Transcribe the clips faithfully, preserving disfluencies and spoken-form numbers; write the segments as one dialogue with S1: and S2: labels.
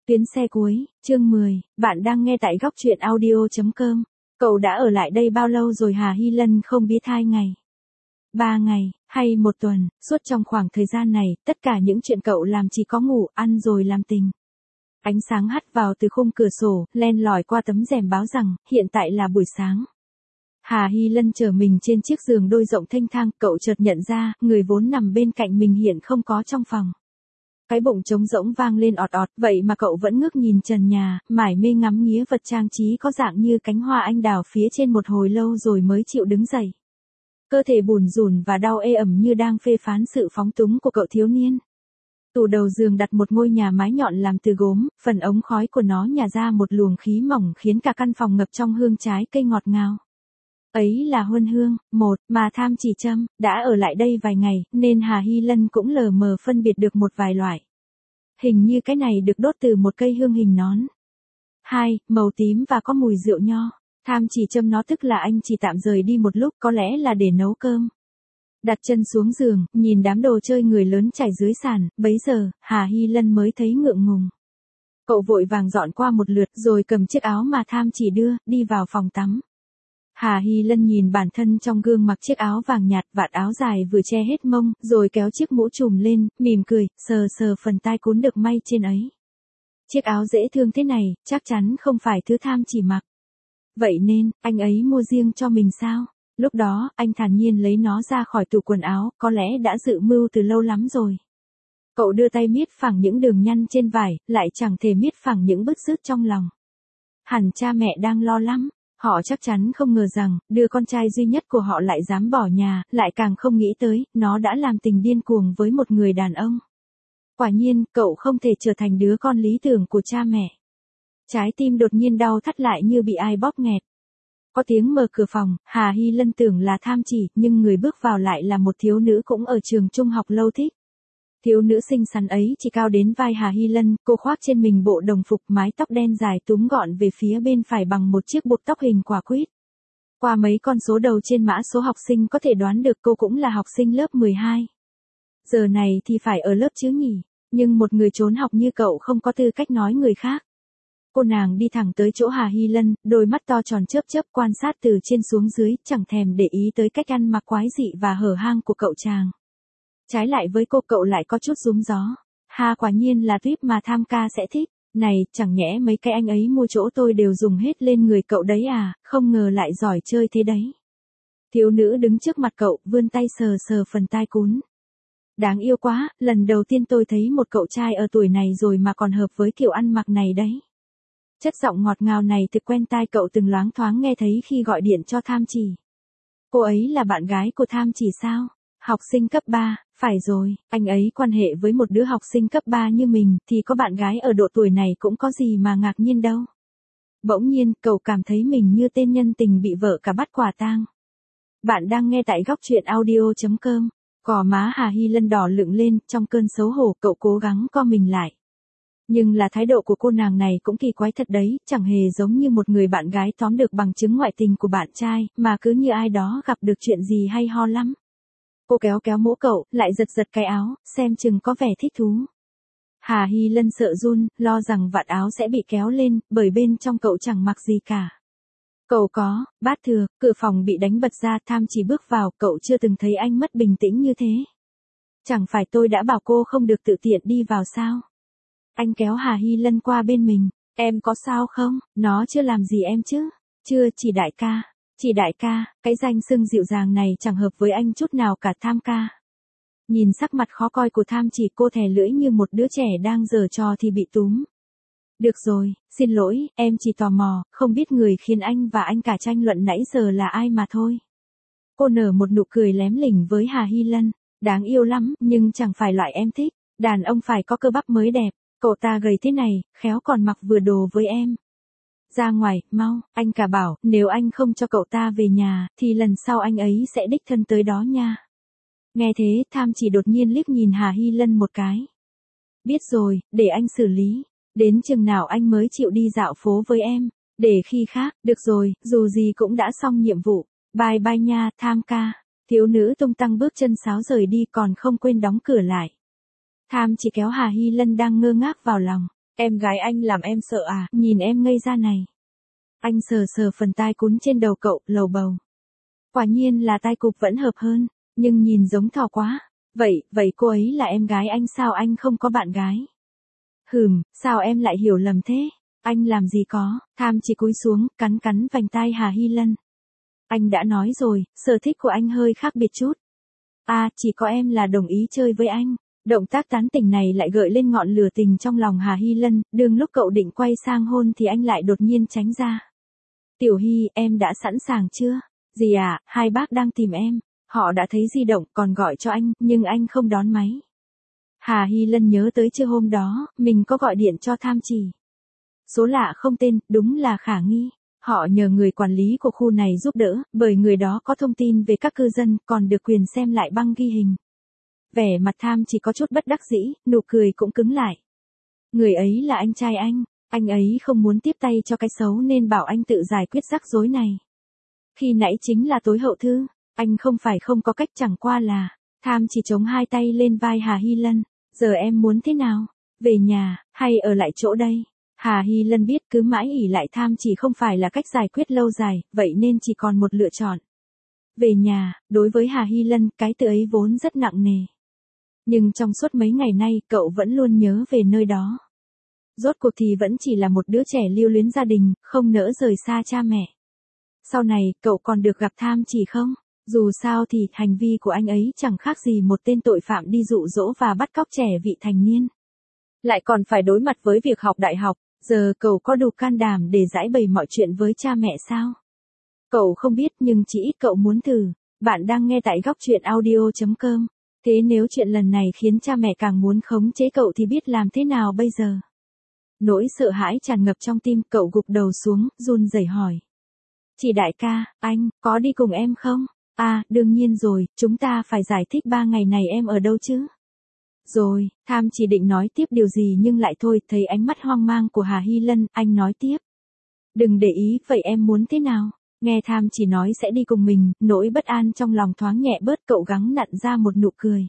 S1: Tuyến xe cuối, chương mười, bạn đang nghe tại góc truyện audio chấm com. Cậu đã ở lại đây bao lâu rồi Hà Hy Lân không biết hai ngày? Ba ngày, hay một tuần, suốt trong khoảng thời gian này, tất cả những chuyện cậu làm chỉ có ngủ, ăn rồi làm tình. Ánh sáng hắt vào từ khung cửa sổ, len lỏi qua tấm rèm báo rằng, hiện tại là buổi sáng. Hà Hy Lân chờ mình trên chiếc giường đôi rộng thênh thang, cậu chợt nhận ra, người vốn nằm bên cạnh mình hiện không có trong phòng. Cái bụng trống rỗng vang lên ọt ọt, vậy mà cậu vẫn ngước nhìn trần nhà, mải mê ngắm nghía vật trang trí có dạng như cánh hoa anh đào phía trên một hồi lâu rồi mới chịu đứng dậy. Cơ thể bủn rủn và đau ê ẩm như đang phê phán sự phóng túng của cậu thiếu niên. Tủ đầu giường đặt một ngôi nhà mái nhọn làm từ gốm, phần ống khói của nó nhả ra một luồng khí mỏng khiến cả căn phòng ngập trong hương trái cây ngọt ngào. Ấy là huân hương, một, mà Tham Chỉ Trâm, đã ở lại đây vài ngày, nên Hà Hy Lân cũng lờ mờ phân biệt được một vài loại. Hình như cái này được đốt từ một cây hương hình nón. Hai, màu tím và có mùi rượu nho. Tham Chỉ Trâm nó tức là anh chỉ tạm rời đi một lúc, có lẽ là để nấu cơm. Đặt chân xuống giường, nhìn đám đồ chơi người lớn trải dưới sàn, bấy giờ, Hà Hy Lân mới thấy ngượng ngùng. Cậu vội vàng dọn qua một lượt rồi cầm chiếc áo mà Tham Chỉ đưa, đi vào phòng tắm. Hà Hy Lân nhìn bản thân trong gương mặc chiếc áo vàng nhạt, vạt áo dài vừa che hết mông, rồi kéo chiếc mũ trùm lên, mỉm cười, sờ sờ phần tai cún được may trên ấy. Chiếc áo dễ thương thế này, chắc chắn không phải thứ Tham Chỉ mặc. Vậy nên, anh ấy mua riêng cho mình sao? Lúc đó, anh thản nhiên lấy nó ra khỏi tủ quần áo, có lẽ đã dự mưu từ lâu lắm rồi. Cậu đưa tay miết phẳng những đường nhăn trên vải, lại chẳng thể miết phẳng những bứt rứt trong lòng. Hẳn cha mẹ đang lo lắm. Họ chắc chắn không ngờ rằng, đứa con trai duy nhất của họ lại dám bỏ nhà, lại càng không nghĩ tới, nó đã làm tình điên cuồng với một người đàn ông. Quả nhiên, cậu không thể trở thành đứa con lý tưởng của cha mẹ. Trái tim đột nhiên đau thắt lại như bị ai bóp nghẹt. Có tiếng mở cửa phòng, Hà Hy Lân tưởng là Tham Chỉ, nhưng người bước vào lại là một thiếu nữ cũng ở trường trung học lâu thích. Thiếu nữ xinh xắn ấy chỉ cao đến vai Hà Hy Lân, cô khoác trên mình bộ đồng phục mái tóc đen dài túm gọn về phía bên phải bằng một chiếc buộc tóc hình quả quýt. Qua mấy con số đầu trên mã số học sinh có thể đoán được cô cũng là học sinh lớp mười hai. Giờ này thì phải ở lớp chứ nhỉ, nhưng một người trốn học như cậu không có tư cách nói người khác. Cô nàng đi thẳng tới chỗ Hà Hy Lân, đôi mắt to tròn chớp chớp quan sát từ trên xuống dưới, chẳng thèm để ý tới cách ăn mặc quái dị và hở hang của cậu chàng. Trái lại với cô, cậu lại có chút rúm gió. Ha, quả nhiên là tuyếp mà Tham ca sẽ thích. Này, chẳng nhẽ mấy cái anh ấy mua chỗ tôi đều dùng hết lên người cậu đấy à, không ngờ lại giỏi chơi thế đấy. Thiếu nữ đứng trước mặt cậu, vươn tay sờ sờ phần tai cún. Đáng yêu quá, lần đầu tiên tôi thấy một cậu trai ở tuổi này rồi mà còn hợp với kiểu ăn mặc này đấy. Chất giọng ngọt ngào này thực quen tai cậu từng loáng thoáng nghe thấy khi gọi điện cho Tham Chỉ. Cô ấy là bạn gái của Tham Chỉ sao? Học sinh cấp ba, phải rồi, anh ấy quan hệ với một đứa học sinh cấp ba như mình, thì có bạn gái ở độ tuổi này cũng có gì mà ngạc nhiên đâu. Bỗng nhiên, cậu cảm thấy mình như tên nhân tình bị vợ cả bắt quả tang. Bạn đang nghe tại góc truyện audio chấm com. Gò má Hà Hy Lân đỏ lựng lên, trong cơn xấu hổ, cậu cố gắng co mình lại. Nhưng là thái độ của cô nàng này cũng kỳ quái thật đấy, chẳng hề giống như một người bạn gái tóm được bằng chứng ngoại tình của bạn trai, mà cứ như ai đó gặp được chuyện gì hay ho lắm. Cô kéo kéo mũ cậu, lại giật giật cái áo, xem chừng có vẻ thích thú. Hà Hy Lân sợ run, lo rằng vạt áo sẽ bị kéo lên, bởi bên trong cậu chẳng mặc gì cả. Cậu có, bát thừa, cửa phòng bị đánh bật ra, Tham Chỉ bước vào, cậu chưa từng thấy anh mất bình tĩnh như thế. Chẳng phải tôi đã bảo cô không được tự tiện đi vào sao? Anh kéo Hà Hy Lân qua bên mình, em có sao không? Nó chưa làm gì em chứ? Chưa, chỉ đại ca. Chỉ đại ca, cái danh xưng dịu dàng này chẳng hợp với anh chút nào cả Tham ca. Nhìn sắc mặt khó coi của Tham Chỉ, cô thè lưỡi như một đứa trẻ đang giở trò thì bị túm. Được rồi, xin lỗi, em chỉ tò mò, không biết người khiến anh và anh cả tranh luận nãy giờ là ai mà thôi. Cô nở một nụ cười lém lỉnh với Hà Hy Lân, đáng yêu lắm, nhưng chẳng phải loại em thích, đàn ông phải có cơ bắp mới đẹp, cậu ta gầy thế này, khéo còn mặc vừa đồ với em. Ra ngoài, mau, anh cả bảo, nếu anh không cho cậu ta về nhà, thì lần sau anh ấy sẽ đích thân tới đó nha. Nghe thế, Tham Chỉ đột nhiên liếc nhìn Hà Hy Lân một cái. Biết rồi, để anh xử lý, đến chừng nào anh mới chịu đi dạo phố với em, để khi khác, được rồi, dù gì cũng đã xong nhiệm vụ, bye bye nha, Tham ca. Thiếu nữ tung tăng bước chân sáo rời đi còn không quên đóng cửa lại. Tham Chỉ kéo Hà Hy Lân đang ngơ ngác vào lòng. Em gái anh làm em sợ à, nhìn em ngây ra này. Anh sờ sờ phần tai cún trên đầu cậu, lầu bầu. Quả nhiên là tai cụp vẫn hợp hơn, nhưng nhìn giống thỏ quá. Vậy, vậy cô ấy là em gái anh sao anh không có bạn gái? Hừm, sao em lại hiểu lầm thế? Anh làm gì có, Tham chỉ cúi xuống, cắn cắn vành tai Hà Hy Lân. Anh đã nói rồi, sở thích của anh hơi khác biệt chút. À, chỉ có em là đồng ý chơi với anh. Động tác tán tỉnh này lại gợi lên ngọn lửa tình trong lòng Hà Hy Lân, đương lúc cậu định quay sang hôn thì anh lại đột nhiên tránh ra. Tiểu Hy, em đã sẵn sàng chưa? Gì à, hai bác đang tìm em. Họ đã thấy di động còn gọi cho anh, nhưng anh không đón máy. Hà Hy Lân nhớ tới trưa hôm đó, mình có gọi điện cho Tham Chỉ. Số lạ không tên, đúng là khả nghi. Họ nhờ người quản lý của khu này giúp đỡ, bởi người đó có thông tin về các cư dân, còn được quyền xem lại băng ghi hình. Vẻ mặt Tham chỉ có chút bất đắc dĩ, nụ cười cũng cứng lại. Người ấy là anh trai anh, anh ấy không muốn tiếp tay cho cái xấu nên bảo anh tự giải quyết rắc rối này. Khi nãy chính là tối hậu thư, anh không phải không có cách, chẳng qua là, Tham chỉ chống hai tay lên vai Hà Hy Lân. Giờ em muốn thế nào? Về nhà, hay ở lại chỗ đây? Hà Hy Lân biết cứ mãi ỷ lại Tham chỉ không phải là cách giải quyết lâu dài, vậy nên chỉ còn một lựa chọn. Về nhà, đối với Hà Hy Lân, cái từ ấy vốn rất nặng nề. Nhưng trong suốt mấy ngày nay, cậu vẫn luôn nhớ về nơi đó. Rốt cuộc thì vẫn chỉ là một đứa trẻ lưu luyến gia đình, không nỡ rời xa cha mẹ. Sau này, cậu còn được gặp Tham chỉ không? Dù sao thì, hành vi của anh ấy chẳng khác gì một tên tội phạm đi dụ dỗ và bắt cóc trẻ vị thành niên. Lại còn phải đối mặt với việc học đại học, giờ cậu có đủ can đảm để giải bày mọi chuyện với cha mẹ sao? Cậu không biết nhưng chỉ ít cậu muốn thử. Bạn đang nghe tại góc truyện audio chấm com. Thế nếu chuyện lần này khiến cha mẹ càng muốn khống chế cậu thì biết làm thế nào bây giờ? Nỗi sợ hãi tràn ngập trong tim, cậu gục đầu xuống, run rẩy hỏi. Chị đại ca, anh, có đi cùng em không? À, đương nhiên rồi, chúng ta phải giải thích ba ngày này em ở đâu chứ? Rồi, Tham chỉ định nói tiếp điều gì nhưng lại thôi, thấy ánh mắt hoang mang của Hà Hy Lân, anh nói tiếp. Đừng để ý, vậy em muốn thế nào? Nghe Tham chỉ nói sẽ đi cùng mình, nỗi bất an trong lòng thoáng nhẹ bớt, cậu gắng nặn ra một nụ cười.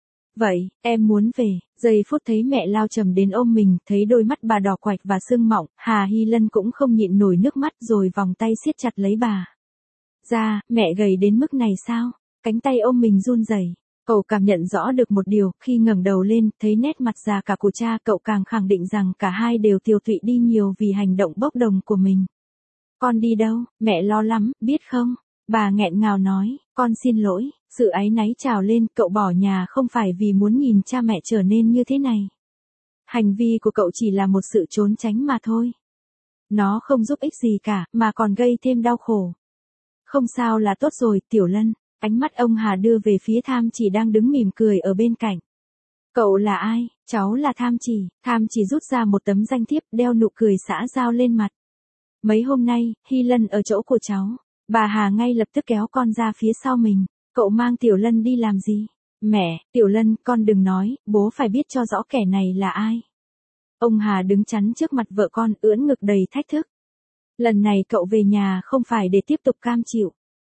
S1: Vậy, em muốn về, giây phút thấy mẹ lao chầm đến ôm mình, thấy đôi mắt bà đỏ quạch và sưng mọng, Hà Hy Lân cũng không nhịn nổi nước mắt rồi vòng tay siết chặt lấy bà. Ra, mẹ gầy đến mức này sao? Cánh tay ôm mình run rẩy. Cậu cảm nhận rõ được một điều, khi ngẩng đầu lên, thấy nét mặt già cả của cha, cậu càng khẳng định rằng cả hai đều tiều tụy đi nhiều vì hành động bốc đồng của mình. Con đi đâu, mẹ lo lắm, biết không? Bà nghẹn ngào nói, con xin lỗi, sự áy náy trào lên, cậu bỏ nhà không phải vì muốn nhìn cha mẹ trở nên như thế này. Hành vi của cậu chỉ là một sự trốn tránh mà thôi. Nó không giúp ích gì cả, mà còn gây thêm đau khổ. Không sao là tốt rồi, Tiểu Lân. Ánh mắt ông Hà đưa về phía Tham chỉ đang đứng mỉm cười ở bên cạnh. Cậu là ai? Cháu là Tham chỉ. Tham chỉ rút ra một tấm danh thiếp, đeo nụ cười xã giao lên mặt. Mấy hôm nay, Hy Lân ở chỗ của cháu. Bà Hà ngay lập tức kéo con ra phía sau mình. Cậu mang Tiểu Lân đi làm gì? Mẹ, Tiểu Lân, con đừng nói, bố phải biết cho rõ kẻ này là ai. Ông Hà đứng chắn trước mặt vợ con, ưỡn ngực đầy thách thức. Lần này cậu về nhà không phải để tiếp tục cam chịu.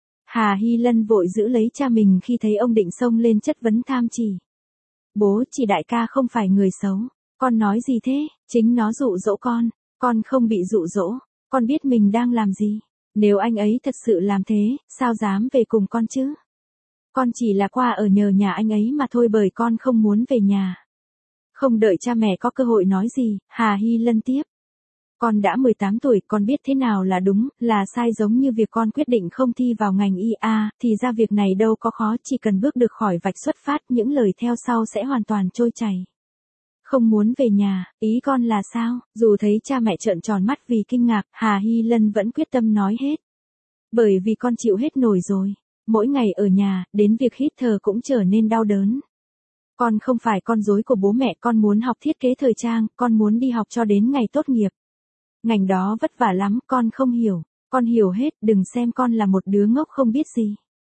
S1: Hà Hy Lân vội giữ lấy cha mình khi thấy ông định xông lên chất vấn Tham chỉ. Bố, chỉ đại ca không phải người xấu. Con nói gì thế? Chính nó dụ dỗ con. Con không bị dụ dỗ. Con biết mình đang làm gì. Nếu anh ấy thật sự làm thế, sao dám về cùng con chứ? Con chỉ là qua ở nhờ nhà anh ấy mà thôi, bởi con không muốn về nhà. Không đợi cha mẹ có cơ hội nói gì, Hà Hy Lân tiếp. Con đã mười tám tuổi, con biết thế nào là đúng, là sai, giống như việc con quyết định không thi vào ngành y a, thì ra việc này đâu có khó, chỉ cần bước được khỏi vạch xuất phát, những lời theo sau sẽ hoàn toàn trôi chảy. Không muốn về nhà, ý con là sao? Dù thấy cha mẹ trợn tròn mắt vì kinh ngạc, Hà Hy Lân vẫn quyết tâm nói hết. Bởi vì con chịu hết nổi rồi. Mỗi ngày ở nhà, đến việc hít thở cũng trở nên đau đớn. Con không phải con rối của bố mẹ, con muốn học thiết kế thời trang, con muốn đi học cho đến ngày tốt nghiệp. Ngành đó vất vả lắm, con không hiểu. Con hiểu hết, đừng xem con là một đứa ngốc không biết gì.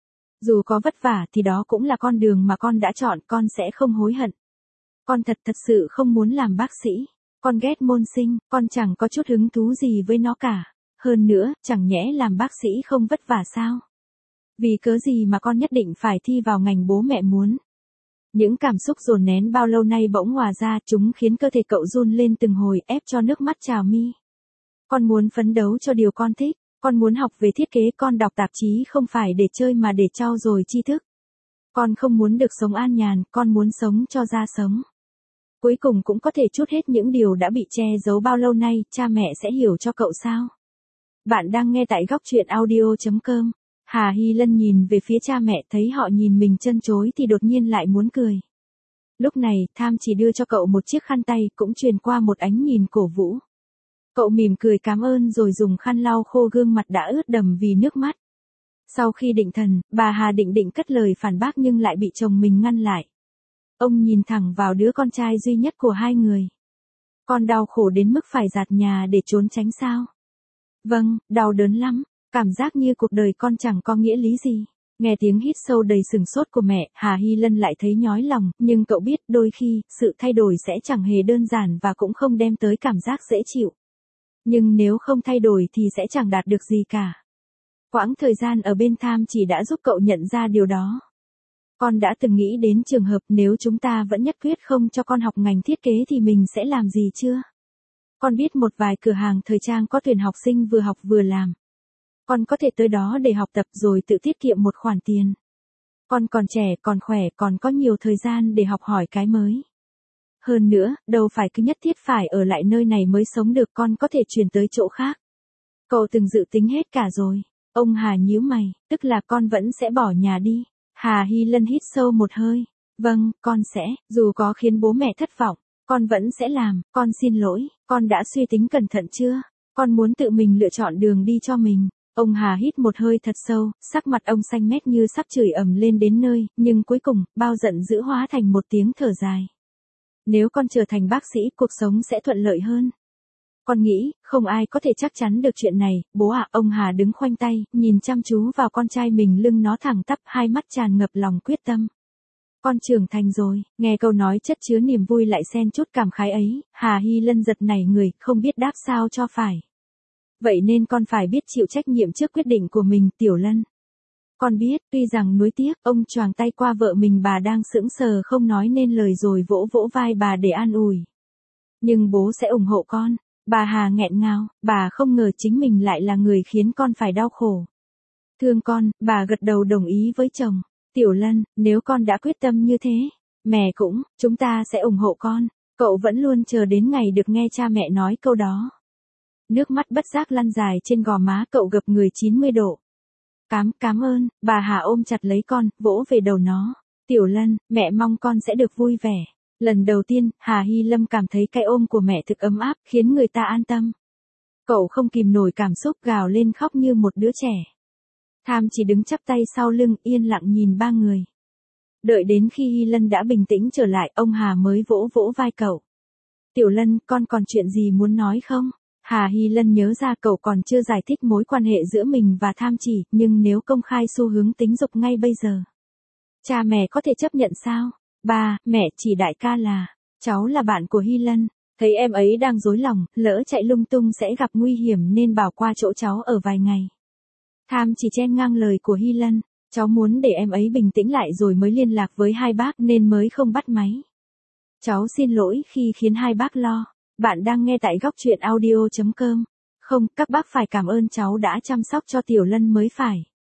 S1: Dù có vất vả thì đó cũng là con đường mà con đã chọn, con sẽ không hối hận. Con thật thật sự không muốn làm bác sĩ. Con ghét môn sinh, con chẳng có chút hứng thú gì với nó cả. Hơn nữa, chẳng nhẽ làm bác sĩ không vất vả sao? Vì cớ gì mà con nhất định phải thi vào ngành bố mẹ muốn? Những cảm xúc dồn nén bao lâu nay bỗng hòa ra, chúng khiến cơ thể cậu run lên từng hồi, ép cho nước mắt trào mi. Con muốn phấn đấu cho điều con thích, con muốn học về thiết kế, con đọc tạp chí không phải để chơi mà để trau dồi tri thức. Con không muốn được sống an nhàn, con muốn sống cho ra sống. Cuối cùng cũng có thể trút hết những điều đã bị che giấu bao lâu nay, cha mẹ sẽ hiểu cho cậu sao? Bạn đang nghe tại góc truyện audio chấm com. Hà Hy Lân nhìn về phía cha mẹ, thấy họ nhìn mình chân chối thì đột nhiên lại muốn cười. Lúc này, Tham chỉ đưa cho cậu một chiếc khăn tay, cũng truyền qua một ánh nhìn cổ vũ. Cậu mỉm cười cảm ơn rồi dùng khăn lau khô gương mặt đã ướt đầm vì nước mắt. Sau khi định thần, bà Hà định định cất lời phản bác nhưng lại bị chồng mình ngăn lại. Ông nhìn thẳng vào đứa con trai duy nhất của hai người. Con đau khổ đến mức phải giạt nhà để trốn tránh sao? Vâng, đau đớn lắm, cảm giác như cuộc đời con chẳng có nghĩa lý gì. Nghe tiếng hít sâu đầy sừng sốt của mẹ, Hà Hy Lân lại thấy nhói lòng, nhưng cậu biết đôi khi, sự thay đổi sẽ chẳng hề đơn giản và cũng không đem tới cảm giác dễ chịu. Nhưng nếu không thay đổi thì sẽ chẳng đạt được gì cả. Quãng thời gian ở bên Tham chỉ đã giúp cậu nhận ra điều đó. Con đã từng nghĩ đến trường hợp nếu chúng ta vẫn nhất quyết không cho con học ngành thiết kế thì mình sẽ làm gì chưa? Con biết một vài cửa hàng thời trang có tuyển học sinh vừa học vừa làm. Con có thể tới đó để học tập rồi tự tiết kiệm một khoản tiền. Con còn trẻ, còn khỏe, còn có nhiều thời gian để học hỏi cái mới. Hơn nữa, đâu phải cứ nhất thiết phải ở lại nơi này mới sống được, con có thể chuyển tới chỗ khác. Cậu từng dự tính hết cả rồi. Ông Hà nhíu mày, tức là con vẫn sẽ bỏ nhà đi. Hà Hy Lân hít sâu một hơi. Vâng, con sẽ, dù có khiến bố mẹ thất vọng, con vẫn sẽ làm, con xin lỗi, con đã suy tính cẩn thận chưa? Con muốn tự mình lựa chọn đường đi cho mình. Ông Hà hít một hơi thật sâu, sắc mặt ông xanh mét như sắp chửi ầm lên đến nơi, nhưng cuối cùng, bao giận dữ hóa thành một tiếng thở dài. Nếu con trở thành bác sĩ, cuộc sống sẽ thuận lợi hơn. Con nghĩ, không ai có thể chắc chắn được chuyện này, bố ạ. Ông Hà đứng khoanh tay, nhìn chăm chú vào con trai mình, lưng nó thẳng tắp, hai mắt tràn ngập lòng quyết tâm. Con trưởng thành rồi, nghe câu nói chất chứa niềm vui lại xen chút cảm khái ấy, Hà Hy Lân giật nảy người, không biết đáp sao cho phải. Vậy nên con phải biết chịu trách nhiệm trước quyết định của mình, Tiểu Lân. Con biết, tuy rằng nuối tiếc, ông choàng tay qua vợ mình, bà đang sững sờ không nói nên lời rồi vỗ vỗ vai bà để an ủi. Nhưng bố sẽ ủng hộ con. Bà Hà nghẹn ngào, bà không ngờ chính mình lại là người khiến con phải đau khổ. Thương con, bà gật đầu đồng ý với chồng. Tiểu Lân, nếu con đã quyết tâm như thế, mẹ cũng, chúng ta sẽ ủng hộ con. Cậu vẫn luôn chờ đến ngày được nghe cha mẹ nói câu đó. Nước mắt bất giác lăn dài trên gò má, cậu gập người chín mươi độ. Cám, cám ơn, bà Hà ôm chặt lấy con, vỗ về đầu nó. Tiểu Lân, mẹ mong con sẽ được vui vẻ. Lần đầu tiên, Hà Hy Lâm cảm thấy cái ôm của mẹ thực ấm áp, khiến người ta an tâm. Cậu không kìm nổi cảm xúc, gào lên khóc như một đứa trẻ. Tham chỉ đứng chắp tay sau lưng, yên lặng nhìn ba người. Đợi đến khi Hy Lân đã bình tĩnh trở lại, ông Hà mới vỗ vỗ vai cậu. Tiểu Lân, con còn chuyện gì muốn nói không? Hà Hy Lân nhớ ra cậu còn chưa giải thích mối quan hệ giữa mình và Tham chỉ, nhưng nếu công khai xu hướng tính dục ngay bây giờ, cha mẹ có thể chấp nhận sao? Ba, mẹ, chỉ đại ca là, cháu là bạn của Hy Lân, thấy em ấy đang rối lòng, lỡ chạy lung tung sẽ gặp nguy hiểm nên bảo qua chỗ cháu ở vài ngày. Tham chỉ chen ngang lời của Hy Lân, cháu muốn để em ấy bình tĩnh lại rồi mới liên lạc với hai bác nên mới không bắt máy. Cháu xin lỗi khi khiến hai bác lo. Bạn đang nghe tại góc truyện audio chấm com. Không, các bác phải cảm ơn cháu đã chăm sóc cho Tiểu Lân mới phải.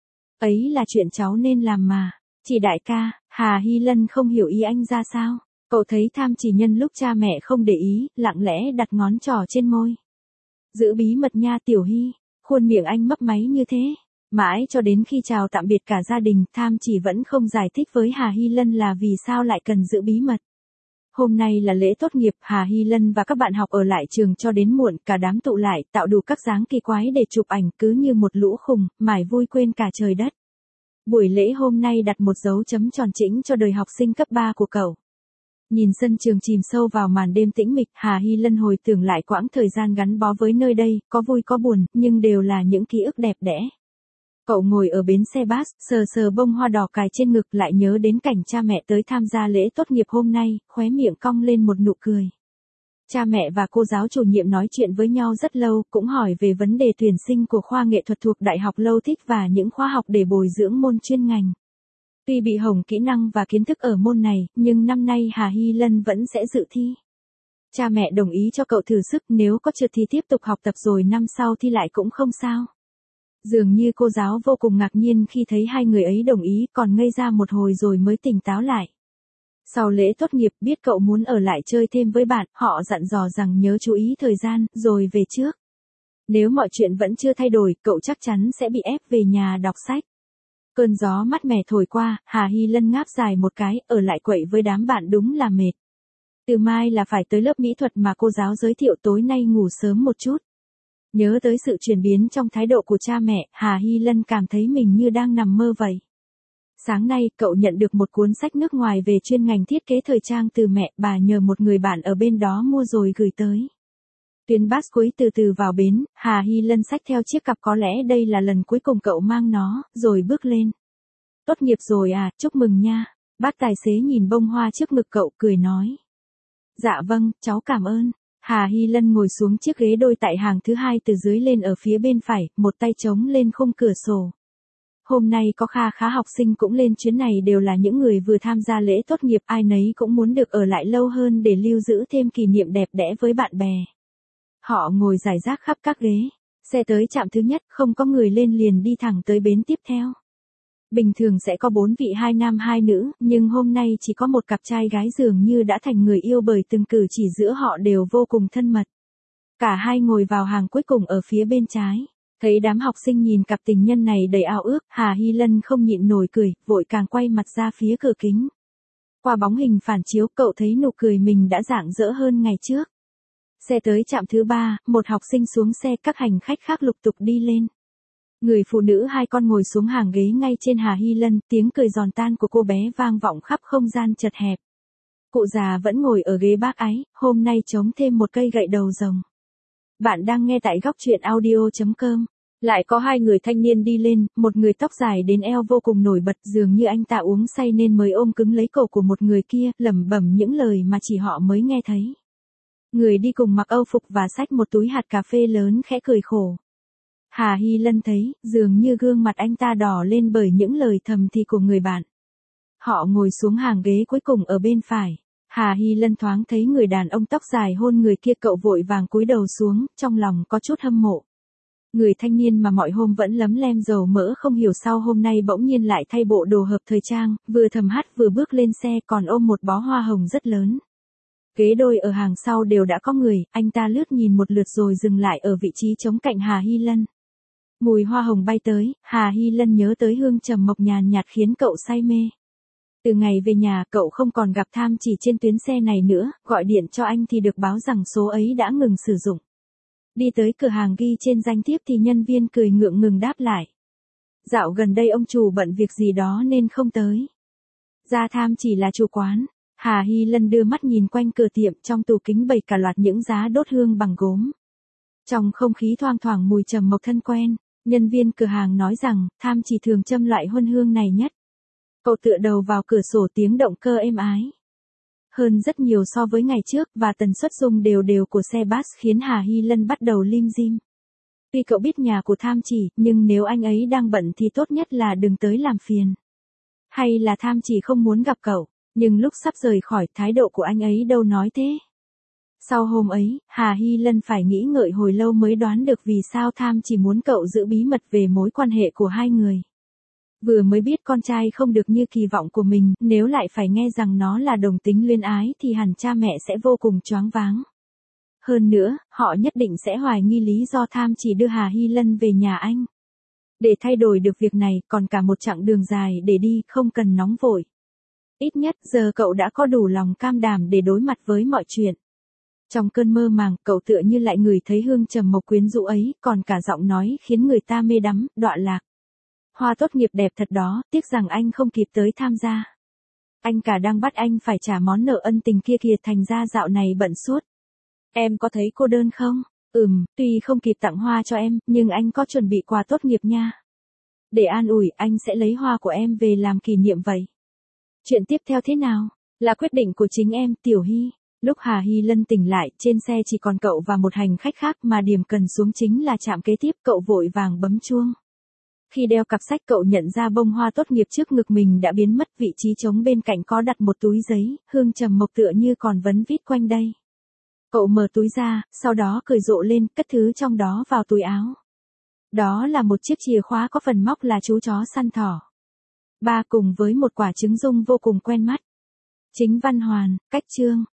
S1: Ấy là chuyện cháu nên làm mà. Chỉ đại ca, Hà Hy Lân không hiểu ý anh ra sao. Cậu thấy Tham chỉ nhân lúc cha mẹ không để ý, lặng lẽ đặt ngón trỏ trên môi. Giữ bí mật nha Tiểu Hy. Khuôn miệng anh mấp máy như thế. Mãi cho đến khi chào tạm biệt cả gia đình, Tham chỉ vẫn không giải thích với Hà Hy Lân là vì sao lại cần giữ bí mật. Hôm nay là lễ tốt nghiệp, Hà Hy Lân và các bạn học ở lại trường cho đến muộn, cả đám tụ lại, tạo đủ các dáng kỳ quái để chụp ảnh, cứ như một lũ khùng, mải vui quên cả trời đất. Buổi lễ hôm nay đặt một dấu chấm tròn chỉnh cho đời học sinh cấp ba của cậu. Nhìn sân trường chìm sâu vào màn đêm tĩnh mịch, Hà Hy Lân hồi tưởng lại quãng thời gian gắn bó với nơi đây, có vui có buồn, nhưng đều là những ký ức đẹp đẽ. Cậu ngồi ở bến xe bus, sờ sờ bông hoa đỏ cài trên ngực, lại nhớ đến cảnh cha mẹ tới tham gia lễ tốt nghiệp hôm nay, khóe miệng cong lên một nụ cười. Cha mẹ và cô giáo chủ nhiệm nói chuyện với nhau rất lâu, cũng hỏi về vấn đề tuyển sinh của khoa nghệ thuật thuộc Đại học Lâu Thích và những khóa học để bồi dưỡng môn chuyên ngành. Tuy bị hỏng kỹ năng và kiến thức ở môn này, nhưng năm nay Hà Hy Lân vẫn sẽ dự thi. Cha mẹ đồng ý cho cậu thử sức, nếu có trượt thì tiếp tục học tập rồi năm sau thi lại cũng không sao. Dường như cô giáo vô cùng ngạc nhiên khi thấy hai người ấy đồng ý, còn ngây ra một hồi rồi mới tỉnh táo lại. Sau lễ tốt nghiệp biết cậu muốn ở lại chơi thêm với bạn, họ dặn dò rằng nhớ chú ý thời gian, rồi về trước. Nếu mọi chuyện vẫn chưa thay đổi, cậu chắc chắn sẽ bị ép về nhà đọc sách. Cơn gió mát mẻ thổi qua, Hà Hy Lân ngáp dài một cái, ở lại quậy với đám bạn đúng là mệt. Từ mai là phải tới lớp mỹ thuật mà cô giáo giới thiệu, tối nay ngủ sớm một chút. Nhớ tới sự chuyển biến trong thái độ của cha mẹ, Hà Hy Lân cảm thấy mình như đang nằm mơ vậy. Sáng nay, cậu nhận được một cuốn sách nước ngoài về chuyên ngành thiết kế thời trang từ mẹ, bà nhờ một người bạn ở bên đó mua rồi gửi tới. Tuyến bus cuối từ từ vào bến, Hà Hy Lân xách theo chiếc cặp, có lẽ đây là lần cuối cùng cậu mang nó, rồi bước lên. Tốt nghiệp rồi à, chúc mừng nha. Bác tài xế nhìn bông hoa trước ngực cậu, cười nói. Dạ vâng, cháu cảm ơn. Hà Hy Lân ngồi xuống chiếc ghế đôi tại hàng thứ hai từ dưới lên ở phía bên phải, một tay chống lên khung cửa sổ. Hôm nay có kha khá học sinh cũng lên chuyến này, đều là những người vừa tham gia lễ tốt nghiệp, ai nấy cũng muốn được ở lại lâu hơn để lưu giữ thêm kỷ niệm đẹp đẽ với bạn bè. Họ ngồi rải rác khắp các ghế. Xe tới trạm thứ nhất, không có người lên liền đi thẳng tới bến tiếp theo. Bình thường sẽ có bốn vị hai nam hai nữ, nhưng hôm nay chỉ có một cặp trai gái, dường như đã thành người yêu bởi từng cử chỉ giữa họ đều vô cùng thân mật. Cả hai ngồi vào hàng cuối cùng ở phía bên trái. Thấy đám học sinh nhìn cặp tình nhân này đầy ao ước, Hà Hy Lân không nhịn nổi cười, vội càng quay mặt ra phía cửa kính. Qua bóng hình phản chiếu, cậu thấy nụ cười mình đã rạng rỡ hơn ngày trước. Xe tới trạm thứ ba, một học sinh xuống xe, các hành khách khác lục tục đi lên. Người phụ nữ hai con ngồi xuống hàng ghế ngay trên Hà Hy Lân, tiếng cười giòn tan của cô bé vang vọng khắp không gian chật hẹp. Cụ già vẫn ngồi ở ghế bác ái, hôm nay chống thêm một cây gậy đầu rồng. Bạn đang nghe tại góc truyện audio chấm com. Lại có hai người thanh niên đi lên, một người tóc dài đến eo vô cùng nổi bật, dường như anh ta uống say nên mới ôm cứng lấy cổ của một người kia, lẩm bẩm những lời mà chỉ họ mới nghe thấy. Người đi cùng mặc âu phục và xách một túi hạt cà phê lớn, khẽ cười khổ. Hà Hy Lân thấy, dường như gương mặt anh ta đỏ lên bởi những lời thầm thì của người bạn. Họ ngồi xuống hàng ghế cuối cùng ở bên phải. Hà Hy Lân thoáng thấy người đàn ông tóc dài hôn người kia, cậu vội vàng cúi đầu xuống, trong lòng có chút hâm mộ. Người thanh niên mà mọi hôm vẫn lấm lem dầu mỡ không hiểu sao hôm nay bỗng nhiên lại thay bộ đồ hợp thời trang, vừa thầm hát vừa bước lên xe, còn ôm một bó hoa hồng rất lớn. Ghế đôi ở hàng sau đều đã có người, anh ta lướt nhìn một lượt rồi dừng lại ở vị trí trống cạnh Hà Hy Lân. Mùi hoa hồng bay tới, Hà Hy Lân nhớ tới hương trầm mộc nhàn nhạt khiến cậu say mê. Từ ngày về nhà, cậu không còn gặp Tham Chỉ trên tuyến xe này nữa, gọi điện cho anh thì được báo rằng số ấy đã ngừng sử dụng. Đi tới cửa hàng ghi trên danh thiếp thì nhân viên cười ngượng ngừng đáp lại. Dạo gần đây ông chủ bận việc gì đó nên không tới. Ra Tham Chỉ là chủ quán. Hà Hy Lân đưa mắt nhìn quanh cửa tiệm, trong tủ kính bày cả loạt những giá đốt hương bằng gốm. Trong không khí thoang thoảng mùi trầm mộc thân quen, nhân viên cửa hàng nói rằng, Tham Chỉ thường châm loại huân hương này nhất. Cậu tựa đầu vào cửa sổ, tiếng động cơ êm ái hơn rất nhiều so với ngày trước, và tần suất rung đều đều của xe bus khiến Hà Hy Lân bắt đầu lim dim. Tuy cậu biết nhà của Tham Chỉ, nhưng nếu anh ấy đang bận thì tốt nhất là đừng tới làm phiền. Hay là Tham Chỉ không muốn gặp cậu, nhưng lúc sắp rời khỏi, thái độ của anh ấy đâu nói thế. Sau hôm ấy, Hà Hy Lân phải nghĩ ngợi hồi lâu mới đoán được vì sao Tham Chỉ muốn cậu giữ bí mật về mối quan hệ của hai người. Vừa mới biết con trai không được như kỳ vọng của mình, nếu lại phải nghe rằng nó là đồng tính luyến ái thì hẳn cha mẹ sẽ vô cùng choáng váng. Hơn nữa, họ nhất định sẽ hoài nghi lý do Tham Chỉ đưa Hà Hy Lân về nhà anh. Để thay đổi được việc này, còn cả một chặng đường dài để đi, không cần nóng vội. Ít nhất, giờ cậu đã có đủ lòng cam đảm để đối mặt với mọi chuyện. Trong cơn mơ màng, cậu tựa như lại ngửi thấy hương trầm mộc quyến rũ ấy, còn cả giọng nói khiến người ta mê đắm, đọa lạc. Hoa tốt nghiệp đẹp thật đó, tiếc rằng anh không kịp tới tham gia. Anh cả đang bắt anh phải trả món nợ ân tình kia kìa, thành ra dạo này bận suốt. Em có thấy cô đơn không? Ừm, tuy không kịp tặng hoa cho em, nhưng anh có chuẩn bị quà tốt nghiệp nha. Để an ủi, anh sẽ lấy hoa của em về làm kỷ niệm vậy. Chuyện tiếp theo thế nào? Là quyết định của chính em, Tiểu Hy. Lúc Hà Hy Lân tỉnh lại, trên xe chỉ còn cậu và một hành khách khác, mà điểm cần xuống chính là trạm kế tiếp, cậu vội vàng bấm chuông. Khi đeo cặp sách cậu nhận ra bông hoa tốt nghiệp trước ngực mình đã biến mất, vị trí trống bên cạnh có đặt một túi giấy, hương trầm mộc tựa như còn vấn vít quanh đây. Cậu mở túi ra, sau đó cười rộ lên, cất thứ trong đó vào túi áo. Đó là một chiếc chìa khóa có phần móc là chú chó săn thỏ. Ba cùng với một quả trứng dung vô cùng quen mắt. Chính Văn Hoàn, cách chương.